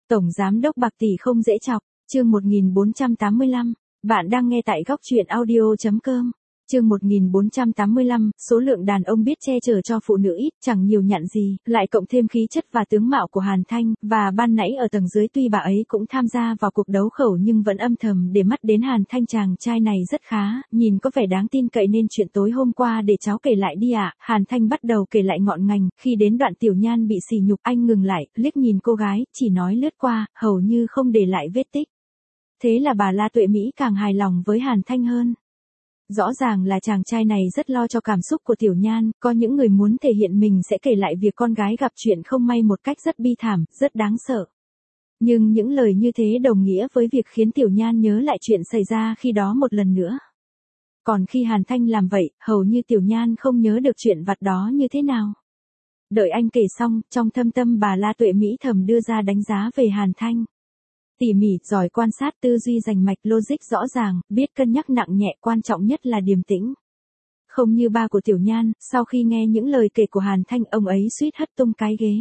Tổng giám đốc bạc tỷ không dễ chọc, chương 1485, bạn đang nghe tại góc truyện audio.com. Chương 1485, số lượng đàn ông biết che chở cho phụ nữ ít, chẳng nhiều nhặn gì, lại cộng thêm khí chất và tướng mạo của Hàn Thanh, và ban nãy ở tầng dưới tuy bà ấy cũng tham gia vào cuộc đấu khẩu nhưng vẫn âm thầm để mắt đến Hàn Thanh. Chàng trai này rất khá, nhìn có vẻ đáng tin cậy nên chuyện tối hôm qua để cháu kể lại đi ạ. Hàn Thanh bắt đầu kể lại ngọn ngành, khi đến đoạn Tiểu Nhan bị sỉ nhục anh ngừng lại, liếc nhìn cô gái, chỉ nói lướt qua, hầu như không để lại vết tích. Thế là bà La Tuệ Mỹ càng hài lòng với Hàn Thanh hơn. Rõ ràng là chàng trai này rất lo cho cảm xúc của Tiểu Nhan, có những người muốn thể hiện mình sẽ kể lại việc con gái gặp chuyện không may một cách rất bi thảm, rất đáng sợ. Nhưng những lời như thế đồng nghĩa với việc khiến Tiểu Nhan nhớ lại chuyện xảy ra khi đó một lần nữa. Còn khi Hàn Thanh làm vậy, hầu như Tiểu Nhan không nhớ được chuyện vặt đó như thế nào. Đợi anh kể xong, trong thâm tâm bà La Tuệ Mỹ thầm đưa ra đánh giá về Hàn Thanh. Tỉ mỉ, giỏi quan sát, tư duy rành mạch, logic rõ ràng, biết cân nhắc nặng nhẹ, quan trọng nhất là điềm tĩnh. Không như ba của Tiểu Nhan, sau khi nghe những lời kể của Hàn Thanh, ông ấy suýt hất tung cái ghế.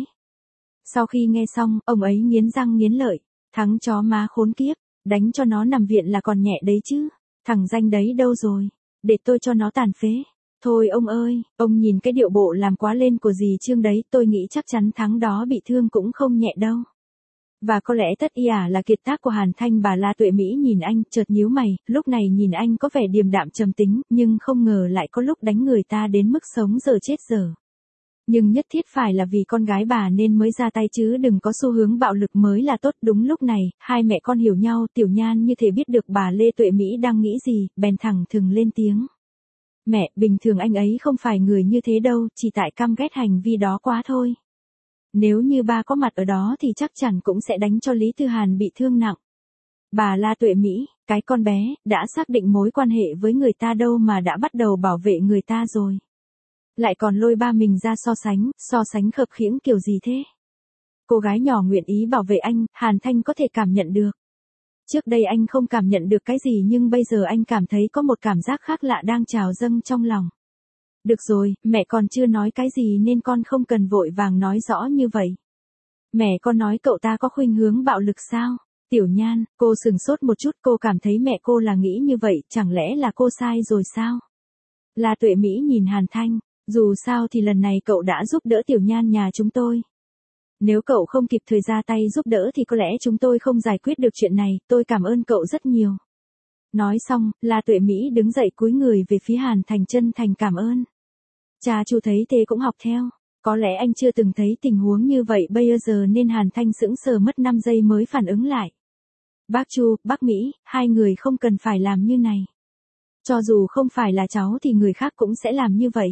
Sau khi nghe xong, ông ấy nghiến răng nghiến lợi, thắng chó má khốn kiếp, đánh cho nó nằm viện là còn nhẹ đấy chứ, thằng danh đấy đâu rồi, để tôi cho nó tàn phế. Thôi ông ơi, ông nhìn cái điệu bộ làm quá lên của dì Trương đấy, tôi nghĩ chắc chắn thắng đó bị thương cũng không nhẹ đâu. Và có lẽ tất ỉa là kiệt tác của Hàn Thanh. Bà La Tuệ Mỹ nhìn anh, chợt nhíu mày, lúc này nhìn anh có vẻ điềm đạm trầm tính, nhưng không ngờ lại có lúc đánh người ta đến mức sống dở chết dở. Nhưng nhất thiết phải là vì con gái bà nên mới ra tay chứ đừng có xu hướng bạo lực mới là tốt. Đúng lúc này, hai mẹ con hiểu nhau, Tiểu Nhan như thể biết được bà Lê Tuệ Mỹ đang nghĩ gì, bèn thẳng thừng lên tiếng. Mẹ, bình thường anh ấy không phải người như thế đâu, chỉ tại căm ghét hành vi đó quá thôi. Nếu như ba có mặt ở đó thì chắc chắn cũng sẽ đánh cho Lý Thư Hàn bị thương nặng. Bà La Tuệ Mỹ, cái con bé, đã xác định mối quan hệ với người ta đâu mà đã bắt đầu bảo vệ người ta rồi. Lại còn lôi ba mình ra so sánh khập khiễng kiểu gì thế? Cô gái nhỏ nguyện ý bảo vệ anh, Hàn Thanh có thể cảm nhận được. Trước đây anh không cảm nhận được cái gì nhưng bây giờ anh cảm thấy có một cảm giác khác lạ đang trào dâng trong lòng. Được rồi, mẹ còn chưa nói cái gì nên con không cần vội vàng nói rõ như vậy. Mẹ con nói cậu ta có khuynh hướng bạo lực sao? Tiểu Nhan, cô sừng sốt một chút, cô cảm thấy mẹ cô là nghĩ như vậy, chẳng lẽ là cô sai rồi sao? La Tuệ Mỹ nhìn Hàn Thanh, dù sao thì lần này cậu đã giúp đỡ Tiểu Nhan nhà chúng tôi. Nếu cậu không kịp thời ra tay giúp đỡ thì có lẽ chúng tôi không giải quyết được chuyện này, tôi cảm ơn cậu rất nhiều. Nói xong, La Tuệ Mỹ đứng dậy cúi người về phía Hàn Thành chân thành cảm ơn. Cha Chu thấy thế cũng học theo. Có lẽ anh chưa từng thấy tình huống như vậy bây giờ nên Hàn Thanh sững sờ mất 5 giây mới phản ứng lại. Bác Chu, bác Mỹ, hai người không cần phải làm như này. Cho dù không phải là cháu thì người khác cũng sẽ làm như vậy.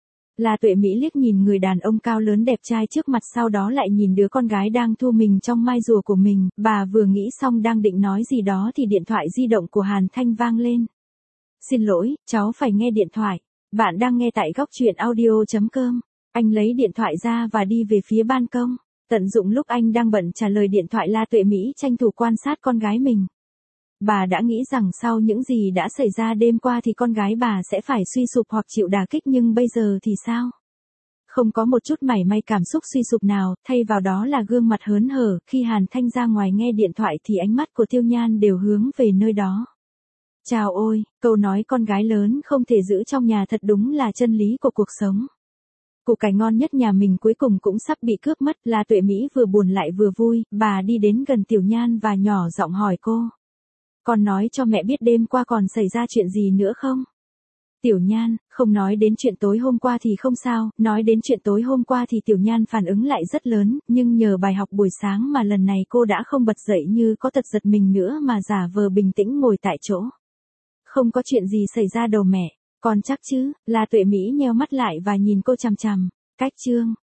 La Tuệ Mỹ liếc nhìn người đàn ông cao lớn đẹp trai trước mặt, sau đó lại nhìn đứa con gái đang thu mình trong mai rùa của mình. Bà vừa nghĩ xong đang định nói gì đó thì điện thoại di động của Hàn Thanh vang lên. Xin lỗi, cháu phải nghe điện thoại. Bạn đang nghe tại góc truyện audio.com. Anh lấy điện thoại ra và đi về phía ban công. Tận dụng lúc anh đang bận trả lời điện thoại, La Tuệ Mỹ tranh thủ quan sát con gái mình. Bà đã nghĩ rằng sau những gì đã xảy ra đêm qua thì con gái bà sẽ phải suy sụp hoặc chịu đả kích, nhưng bây giờ thì sao? Không có một chút mảy may cảm xúc suy sụp nào, thay vào đó là gương mặt hớn hở. Khi Hàn Thanh ra ngoài nghe điện thoại thì ánh mắt của Tiêu Nhan đều hướng về nơi đó. Chào ôi, câu nói con gái lớn không thể giữ trong nhà thật đúng là chân lý của cuộc sống. Củ cải ngon nhất nhà mình cuối cùng cũng sắp bị cướp mất. La Tuệ Mỹ vừa buồn lại vừa vui, bà đi đến gần Tiểu Nhan và nhỏ giọng hỏi cô. Con nói cho mẹ biết đêm qua còn xảy ra chuyện gì nữa không? Tiểu Nhan, không nói đến chuyện tối hôm qua thì không sao, nói đến chuyện tối hôm qua thì Tiểu Nhan phản ứng lại rất lớn, nhưng nhờ bài học buổi sáng mà lần này cô đã không bật dậy như có tật giật mình nữa mà giả vờ bình tĩnh ngồi tại chỗ. Không có chuyện gì xảy ra đâu mẹ, con chắc chứ? La Tuệ Mỹ nheo mắt lại và nhìn cô chằm chằm. Cách chương,